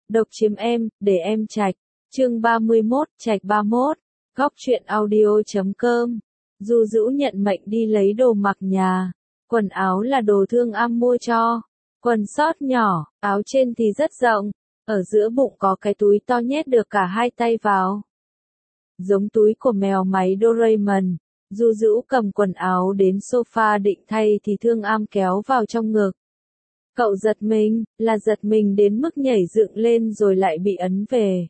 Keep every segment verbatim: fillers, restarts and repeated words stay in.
Độc chiếm em, để em trạch. Chương ba mươi mốt, trạch ba mươi mốt. Góc truyện audio chấm com. Du Dữu nhận mệnh đi lấy đồ mặc nhà. Quần áo là đồ Thương Am mua cho. Quần sót nhỏ, áo trên thì rất rộng. Ở giữa bụng có cái túi to nhét được cả hai tay vào. Giống túi của mèo máy Doraemon. Du Dữu cầm quần áo đến sofa định thay thì Thương Am kéo vào trong ngực. Cậu giật mình, là giật mình đến mức nhảy dựng lên rồi lại bị ấn về.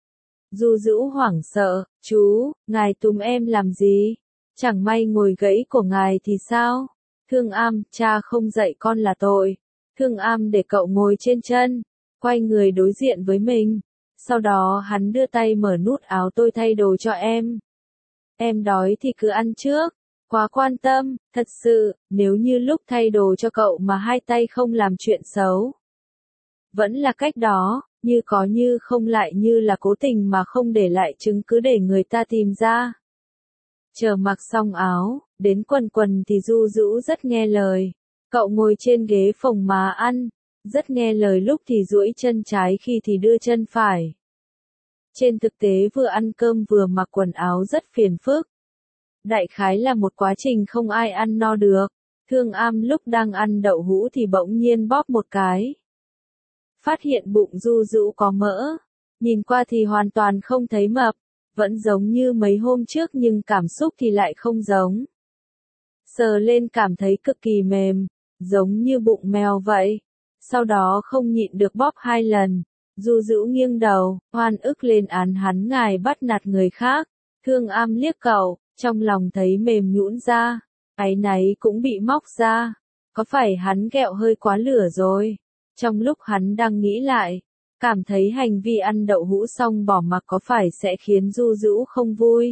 Du Dữu hoảng sợ, chú, ngài túm em làm gì? Chẳng may ngồi gãy của ngài thì sao? Thương Am, cha không dạy con là tội. Thương Am để cậu ngồi trên chân, quay người đối diện với mình. Sau đó hắn đưa tay mở nút áo tôi thay đồ cho em. Em đói thì cứ ăn trước. Quá quan tâm, thật sự, nếu như lúc thay đồ cho cậu mà hai tay không làm chuyện xấu. Vẫn là cách đó, như có như không lại như là cố tình mà không để lại chứng cứ để người ta tìm ra. Chờ mặc xong áo, đến quần quần thì Du Dữu rất nghe lời. Cậu ngồi trên ghế phòng mà ăn, rất nghe lời lúc thì duỗi chân trái khi thì đưa chân phải. Trên thực tế vừa ăn cơm vừa mặc quần áo rất phiền phức. Đại khái là một quá trình không ai ăn no được. Thương Am lúc đang ăn đậu hũ thì bỗng nhiên bóp một cái. Phát hiện bụng Du Dữu có mỡ. Nhìn qua thì hoàn toàn không thấy mập. Vẫn giống như mấy hôm trước nhưng cảm xúc thì lại không giống. Sờ lên cảm thấy cực kỳ mềm. Giống như bụng mèo vậy. Sau đó không nhịn được bóp hai lần. Du Dữu nghiêng đầu, oan ức lên án hắn ngài bắt nạt người khác. Thương Am liếc cậu. Trong lòng thấy mềm nhũn ra, áy náy cũng bị móc ra. Có phải hắn ghẹo hơi quá lửa rồi? Trong lúc hắn đang nghĩ lại, cảm thấy hành vi ăn đậu hũ xong bỏ mặc có phải sẽ khiến Du Dữu không vui.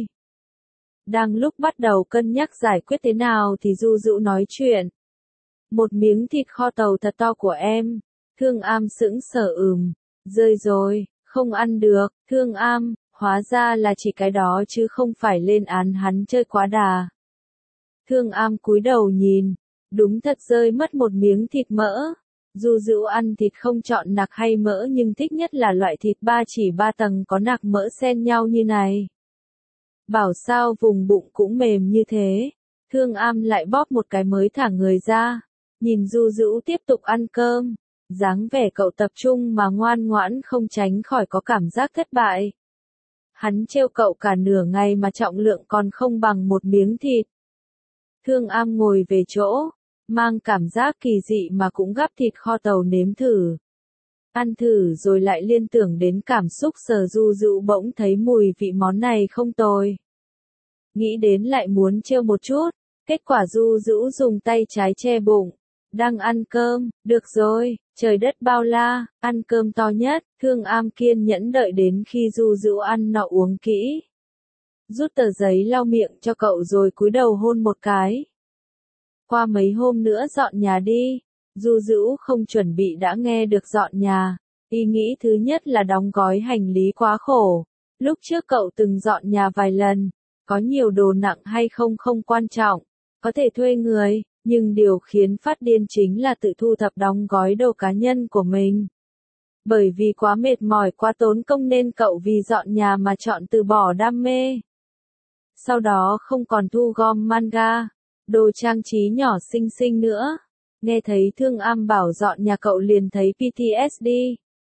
Đang lúc bắt đầu cân nhắc giải quyết thế nào thì Du Dữu nói chuyện. Một miếng thịt kho tàu thật to của em. Thương Am sững sờ ừm, rơi rồi, không ăn được. Thương Am, hóa ra là chỉ cái đó chứ không phải lên án hắn chơi quá đà. Thương Am cúi đầu nhìn, đúng thật rơi mất một miếng thịt mỡ. Du Dữu ăn thịt không chọn nạc hay mỡ nhưng thích nhất là loại thịt ba chỉ ba tầng có nạc mỡ xen nhau như này. Bảo sao vùng bụng cũng mềm như thế. Thương Am lại bóp một cái mới thả người ra. Nhìn Du Dữu tiếp tục ăn cơm. Dáng vẻ cậu tập trung mà ngoan ngoãn không tránh khỏi có cảm giác thất bại. Hắn trêu cậu cả nửa ngày mà trọng lượng còn không bằng một miếng thịt. Thương Am ngồi về chỗ, mang cảm giác kỳ dị mà cũng gắp thịt kho tàu nếm thử. Ăn thử rồi lại liên tưởng đến cảm xúc sờ Du Dữu bỗng thấy mùi vị món này không tồi. Nghĩ đến lại muốn trêu một chút, kết quả Du Dữu dùng tay trái che bụng. Đang ăn cơm, được rồi, trời đất bao la, ăn cơm to nhất. Thương Am kiên nhẫn đợi đến khi Du Dữu ăn no uống kỹ. Rút tờ giấy lau miệng cho cậu rồi cúi đầu hôn một cái. Qua mấy hôm nữa dọn nhà đi. Du Dữu không chuẩn bị đã nghe được dọn nhà. Ý nghĩ thứ nhất là đóng gói hành lý quá khổ. Lúc trước cậu từng dọn nhà vài lần. Có nhiều đồ nặng hay không không quan trọng. Có thể thuê người. Nhưng điều khiến phát điên chính là tự thu thập đóng gói đồ cá nhân của mình. Bởi vì quá mệt mỏi quá tốn công nên cậu vì dọn nhà mà chọn từ bỏ đam mê. Sau đó không còn thu gom manga, đồ trang trí nhỏ xinh xinh nữa. Nghe thấy Thương Am bảo dọn nhà cậu liền thấy pê tê ét đê.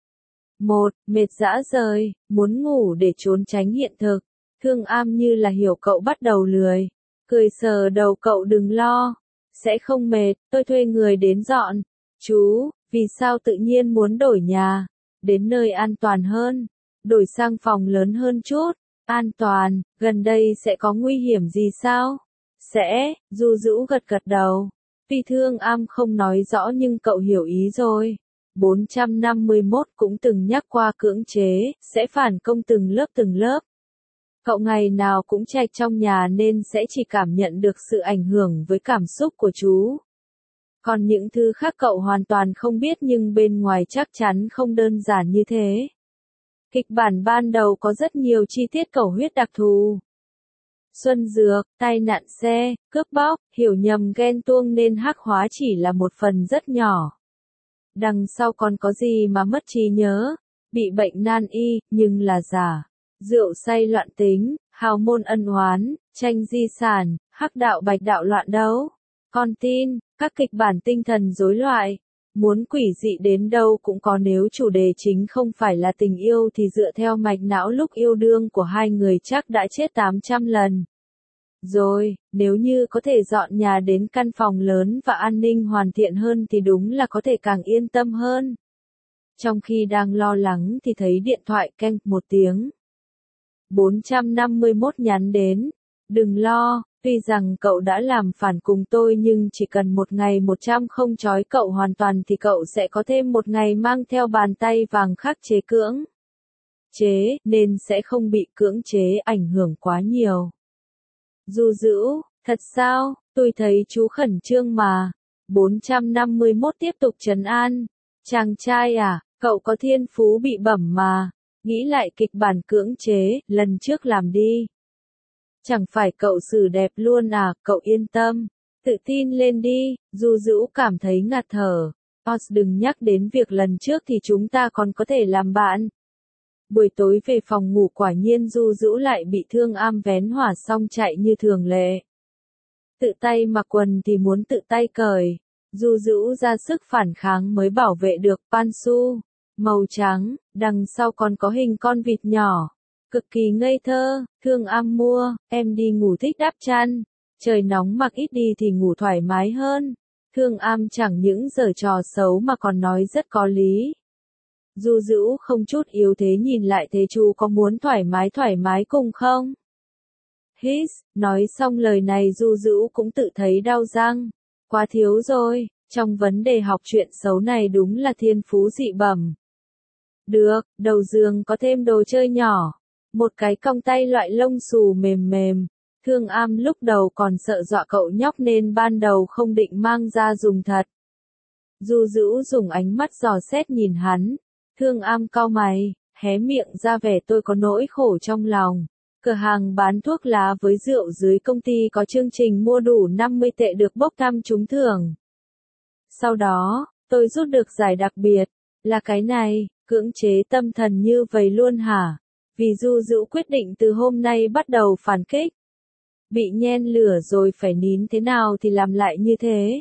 Một, mệt dã rời, muốn ngủ để trốn tránh hiện thực. Thương Am như là hiểu cậu bắt đầu lười. Cười sờ đầu cậu đừng lo. Sẽ không mệt, tôi thuê người đến dọn. Chú, vì sao tự nhiên muốn đổi nhà? Đến nơi an toàn hơn. Đổi sang phòng lớn hơn chút. An toàn, gần đây sẽ có nguy hiểm gì sao? Sẽ, Du Dữu gật gật đầu. Vì Thương Am không nói rõ nhưng cậu hiểu ý rồi. bốn trăm năm mươi mốt cũng từng nhắc qua cưỡng chế, sẽ phản công từng lớp từng lớp. Cậu ngày nào cũng trạch trong nhà nên sẽ chỉ cảm nhận được sự ảnh hưởng với cảm xúc của chú. Còn những thứ khác cậu hoàn toàn không biết nhưng bên ngoài chắc chắn không đơn giản như thế. Kịch bản ban đầu có rất nhiều chi tiết cầu huyết đặc thù. Xuân dược, tai nạn xe, cướp bóc, hiểu nhầm ghen tuông nên hắc hóa chỉ là một phần rất nhỏ. Đằng sau còn có gì mà mất trí nhớ, bị bệnh nan y, nhưng là giả. Rượu say loạn tính, hào môn ân oán, tranh di sản, hắc đạo bạch đạo loạn đấu. Con tin, các kịch bản tinh thần rối loạn. Muốn quỷ dị đến đâu cũng có, nếu chủ đề chính không phải là tình yêu thì dựa theo mạch não lúc yêu đương của hai người chắc đã chết tám trăm lần. Rồi, nếu như có thể dọn nhà đến căn phòng lớn và an ninh hoàn thiện hơn thì đúng là có thể càng yên tâm hơn. Trong khi đang lo lắng thì thấy điện thoại keng một tiếng. bốn trăm năm mươi mốt nhắn đến. Đừng lo, tuy rằng cậu đã làm phản cùng tôi nhưng chỉ cần một ngày một trăm không trói cậu hoàn toàn thì cậu sẽ có thêm một ngày mang theo bàn tay vàng khắc chế cưỡng chế, nên sẽ không bị cưỡng chế ảnh hưởng quá nhiều. Du dữ, thật sao, tôi thấy chú khẩn trương mà. bốn trăm năm mươi mốt tiếp tục trấn an. Chàng trai à, cậu có thiên phú bị bẩm mà. Nghĩ lại kịch bản cưỡng chế, lần trước làm đi. Chẳng phải cậu xử đẹp luôn à, cậu yên tâm. Tự tin lên đi, Du dữ cảm thấy ngạt thở. Os đừng nhắc đến việc lần trước thì chúng ta còn có thể làm bạn. Buổi tối về phòng ngủ quả nhiên Du dữ lại bị Thương Am vén hỏa xong chạy như thường lệ. Tự tay mặc quần thì muốn tự tay cởi. Du dữ ra sức phản kháng mới bảo vệ được pantsu. Màu trắng, đằng sau còn có hình con vịt nhỏ. Cực kỳ ngây thơ, Thương Am mua, em đi ngủ thích đắp chăn. Trời nóng mặc ít đi thì ngủ thoải mái hơn. Thương Am chẳng những giở trò xấu mà còn nói rất có lý. Du dữ không chút yếu thế nhìn lại thế chú có muốn thoải mái thoải mái cùng không? Hít, nói xong lời này Du dữ cũng tự thấy đau răng. Quá thiếu rồi, trong vấn đề học chuyện xấu này đúng là thiên phú dị bẩm. Được, đầu giường có thêm đồ chơi nhỏ. Một cái cong tay loại lông xù mềm mềm. Thương Am lúc đầu còn sợ dọa cậu nhóc nên ban đầu không định mang ra dùng thật. Du dữ dùng ánh mắt dò xét nhìn hắn. Thương Am cau mày, hé miệng ra vẻ tôi có nỗi khổ trong lòng. Cửa hàng bán thuốc lá với rượu dưới công ty có chương trình mua đủ năm mươi tệ được bốc thăm trúng thưởng. Sau đó, tôi rút được giải đặc biệt, là cái này, cưỡng chế tâm thần như vậy luôn hả? Vì Du dữ quyết định từ hôm nay bắt đầu phản kích. Bị nhen lửa rồi phải nín thế nào thì làm lại như thế.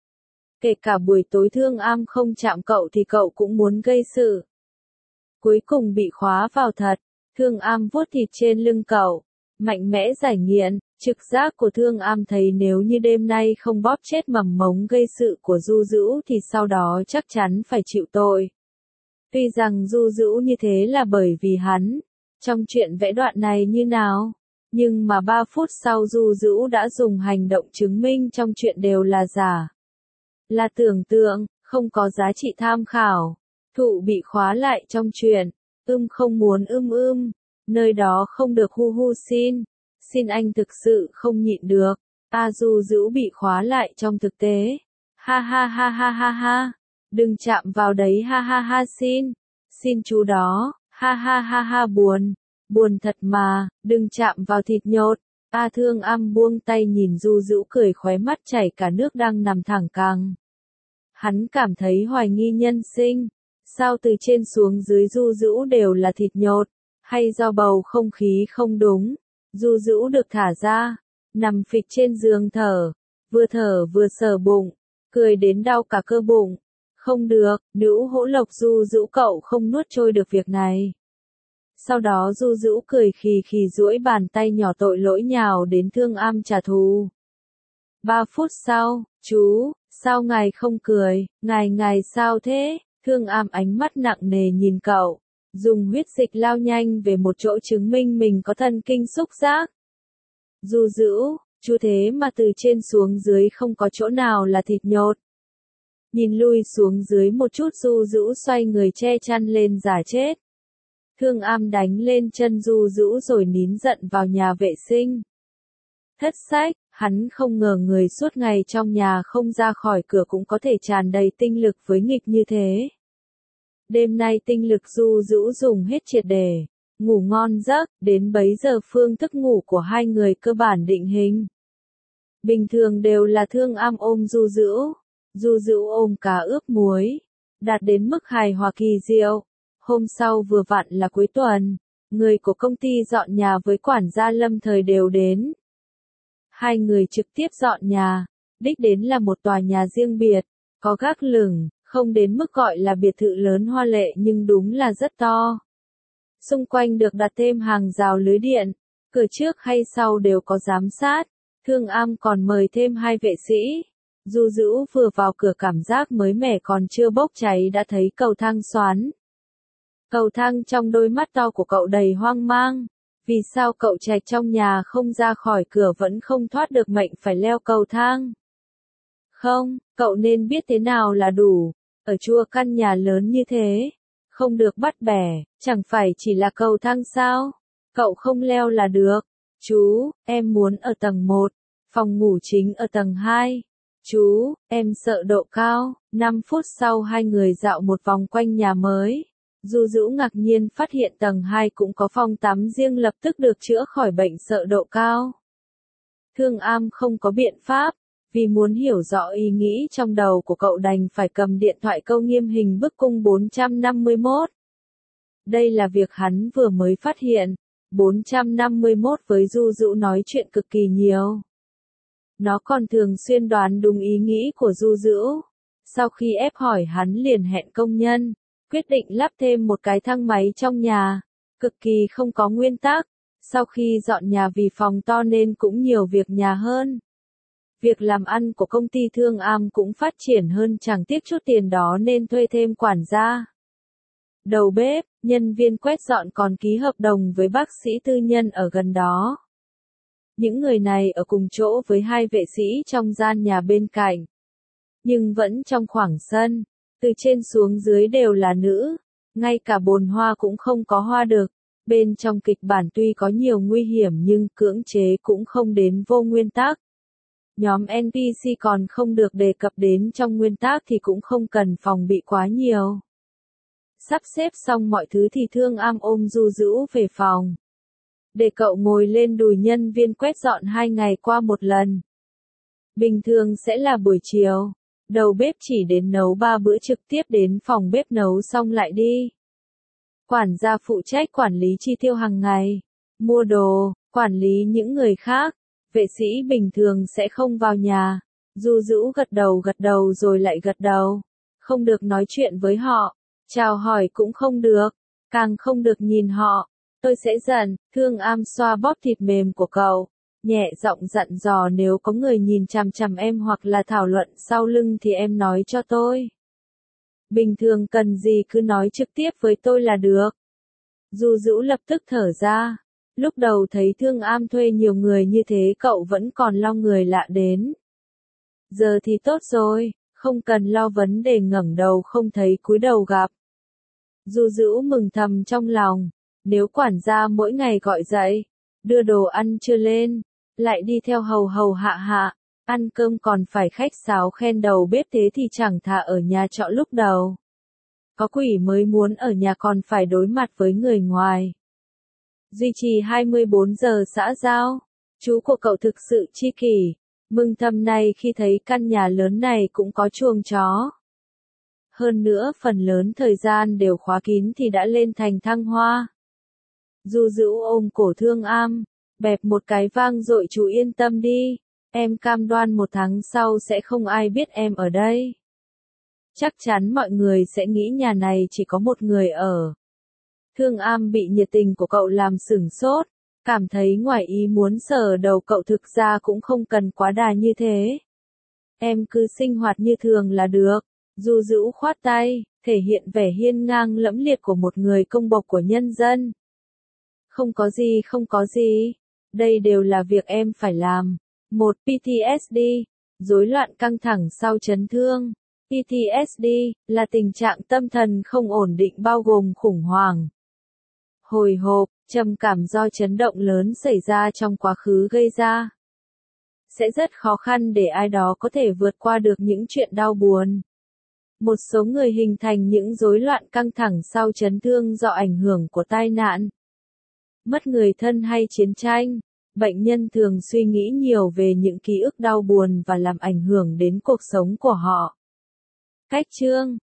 Kể cả buổi tối Thương Am không chạm cậu thì cậu cũng muốn gây sự. Cuối cùng bị khóa vào thật. Thương Am vuốt thịt trên lưng cậu. Mạnh mẽ giải nghiện. Trực giác của Thương Am thấy nếu như đêm nay không bóp chết mầm mống gây sự của Du dữ thì sau đó chắc chắn phải chịu tội. Tuy rằng Du dữ như thế là bởi vì hắn. Trong chuyện vẽ đoạn này như nào? Nhưng mà ba phút sau Du dữ đã dùng hành động chứng minh trong chuyện đều là giả. Là tưởng tượng, không có giá trị tham khảo. Thụ bị khóa lại trong chuyện. Ưm không muốn ưm ưm. Nơi đó không được hu hu xin. Xin anh thực sự không nhịn được. A Du dữ bị khóa lại trong thực tế. Ha ha ha ha ha ha. Đừng chạm vào đấy ha ha ha xin. Xin chú đó. Ha ha ha ha buồn. Buồn thật mà, đừng chạm vào thịt nhột. A Thương Am buông tay nhìn Du dữ cười khóe mắt chảy cả nước đang nằm thẳng cẳng. Hắn cảm thấy hoài nghi nhân sinh. Sao từ trên xuống dưới Du dữ đều là thịt nhột? Hay do bầu không khí không đúng? Du dữ được thả ra. Nằm phịch trên giường thở. Vừa thở vừa sờ bụng. Cười đến đau cả cơ bụng. Không được, nữ hỗ lộc Du dữ cậu không nuốt trôi được việc này. Sau đó Du dữ cười khì khì duỗi bàn tay nhỏ tội lỗi nhào đến Thương Am trả thù. Ba phút sau, chú, sao ngài không cười, ngài ngài sao thế? Thương Am ánh mắt nặng nề nhìn cậu, dùng huyết dịch lao nhanh về một chỗ chứng minh mình có thần kinh xúc giác. Du dữ, chú thế mà từ trên xuống dưới không có chỗ nào là thịt nhột. Nhìn lui xuống dưới một chút Du dữ xoay người che chăn lên giả chết. Thương Am đánh lên chân Du dữ rồi nín giận vào nhà vệ sinh. Thất sách, hắn không ngờ người suốt ngày trong nhà không ra khỏi cửa cũng có thể tràn đầy tinh lực với nghịch như thế. Đêm nay tinh lực Du dữ dùng hết triệt để, ngủ ngon giấc, đến bấy giờ phương thức ngủ của hai người cơ bản định hình. Bình thường đều là Thương Am ôm Du dữ, Du dữ ôm cá ướp muối, đạt đến mức hài hòa kỳ diệu. Hôm sau vừa vặn là cuối tuần, người của công ty dọn nhà với quản gia lâm thời đều đến. Hai người trực tiếp dọn nhà, đích đến là một tòa nhà riêng biệt, có gác lửng, không đến mức gọi là biệt thự lớn hoa lệ nhưng đúng là rất to. Xung quanh được đặt thêm hàng rào lưới điện, cửa trước hay sau đều có giám sát. Thương Am còn mời thêm hai vệ sĩ. Du Dữ vừa vào cửa cảm giác mới mẻ còn chưa bốc cháy đã thấy cầu thang xoắn. Cầu thang trong đôi mắt to của cậu đầy hoang mang. Vì sao cậu Trạch trong nhà không ra khỏi cửa vẫn không thoát được mệnh phải leo cầu thang? Không, cậu nên biết thế nào là đủ. Ở chua căn nhà lớn như thế, không được bắt bẻ, chẳng phải chỉ là cầu thang sao? Cậu không leo là được. Chú, em muốn ở tầng một, phòng ngủ chính ở tầng hai. Chú, em sợ độ cao. năm phút sau hai người dạo một vòng quanh nhà mới. Du Dữ ngạc nhiên phát hiện tầng hai cũng có phòng tắm riêng lập tức được chữa khỏi bệnh sợ độ cao. Thương Am không có biện pháp, vì muốn hiểu rõ ý nghĩ trong đầu của cậu đành phải cầm điện thoại câu nghiêm hình bức cung bốn trăm năm mươi mốt. Đây là việc hắn vừa mới phát hiện, bốn trăm năm mươi mốt với Du Dữ nói chuyện cực kỳ nhiều. Nó còn thường xuyên đoán đúng ý nghĩ của Du Dữ. Sau khi ép hỏi hắn liền hẹn công nhân, quyết định lắp thêm một cái thang máy trong nhà, cực kỳ không có nguyên tắc. Sau khi dọn nhà vì phòng to nên cũng nhiều việc nhà hơn. Việc làm ăn của công ty Thương Am cũng phát triển hơn chẳng tiếc chút tiền đó nên thuê thêm quản gia. Đầu bếp, nhân viên quét dọn còn ký hợp đồng với bác sĩ tư nhân ở gần đó. Những người này ở cùng chỗ với hai vệ sĩ trong gian nhà bên cạnh. Nhưng vẫn trong khoảng sân, từ trên xuống dưới đều là nữ, ngay cả bồn hoa cũng không có hoa được. Bên trong kịch bản tuy có nhiều nguy hiểm nhưng cưỡng chế cũng không đến vô nguyên tắc. Nhóm en pê xê còn không được đề cập đến trong nguyên tắc thì cũng không cần phòng bị quá nhiều. Sắp xếp xong mọi thứ thì Thương Am ôm Du Dữ về phòng. Để cậu ngồi lên đùi nhân viên quét dọn hai ngày qua một lần. Bình thường sẽ là buổi chiều, đầu bếp chỉ đến nấu ba bữa trực tiếp đến phòng bếp nấu xong lại đi. Quản gia phụ trách quản lý chi tiêu hàng ngày, mua đồ, quản lý những người khác. Vệ sĩ bình thường sẽ không vào nhà. Du Dữ gật đầu gật đầu rồi lại gật đầu. Không được nói chuyện với họ. Chào hỏi cũng không được. Càng không được nhìn họ. Tôi sẽ giận. Thương Am xoa bóp thịt mềm của cậu. Nhẹ giọng dặn dò nếu có người nhìn chằm chằm em hoặc là thảo luận sau lưng thì em nói cho tôi. Bình thường cần gì cứ nói trực tiếp với tôi là được. Du Dữ lập tức thở ra. Lúc đầu thấy Thương Am thuê nhiều người như thế cậu vẫn còn lo người lạ đến. Giờ thì tốt rồi, không cần lo vấn đề ngẩng đầu không thấy cúi đầu gặp. Du Dữ mừng thầm trong lòng, nếu quản gia mỗi ngày gọi dậy, đưa đồ ăn trưa lên, lại đi theo hầu hầu hạ hạ, ăn cơm còn phải khách sáo khen đầu bếp thế thì chẳng thà ở nhà trọ lúc đầu. Có quỷ mới muốn ở nhà còn phải đối mặt với người ngoài. Duy trì hai mươi bốn giờ xã giao. Chú của cậu thực sự chi kỷ, mừng thầm này khi thấy căn nhà lớn này cũng có chuồng chó. Hơn nữa phần lớn thời gian đều khóa kín thì đã lên thành thăng hoa. Du Dữ ôm cổ Thương Am, bẹp một cái vang dội chú yên tâm đi, em cam đoan một tháng sau sẽ không ai biết em ở đây. Chắc chắn mọi người sẽ nghĩ nhà này chỉ có một người ở. Thương Am bị nhiệt tình của cậu làm sửng sốt, cảm thấy ngoài ý muốn sờ đầu cậu thực ra cũng không cần quá đà như thế. Em cứ sinh hoạt như thường là được. Du Dữ khoát tay, thể hiện vẻ hiên ngang lẫm liệt của một người công bộc của nhân dân. Không có gì không có gì, đây đều là việc em phải làm. một. pê tê ét đê, rối loạn căng thẳng sau chấn thương. pê tê ét đê là tình trạng tâm thần không ổn định bao gồm khủng hoảng, hồi hộp, trầm cảm do chấn động lớn xảy ra trong quá khứ gây ra. Sẽ rất khó khăn để ai đó có thể vượt qua được những chuyện đau buồn. Một số người hình thành những rối loạn căng thẳng sau chấn thương do ảnh hưởng của tai nạn, mất người thân hay chiến tranh. Bệnh nhân thường suy nghĩ nhiều về những ký ức đau buồn và làm ảnh hưởng đến cuộc sống của họ. Cách chương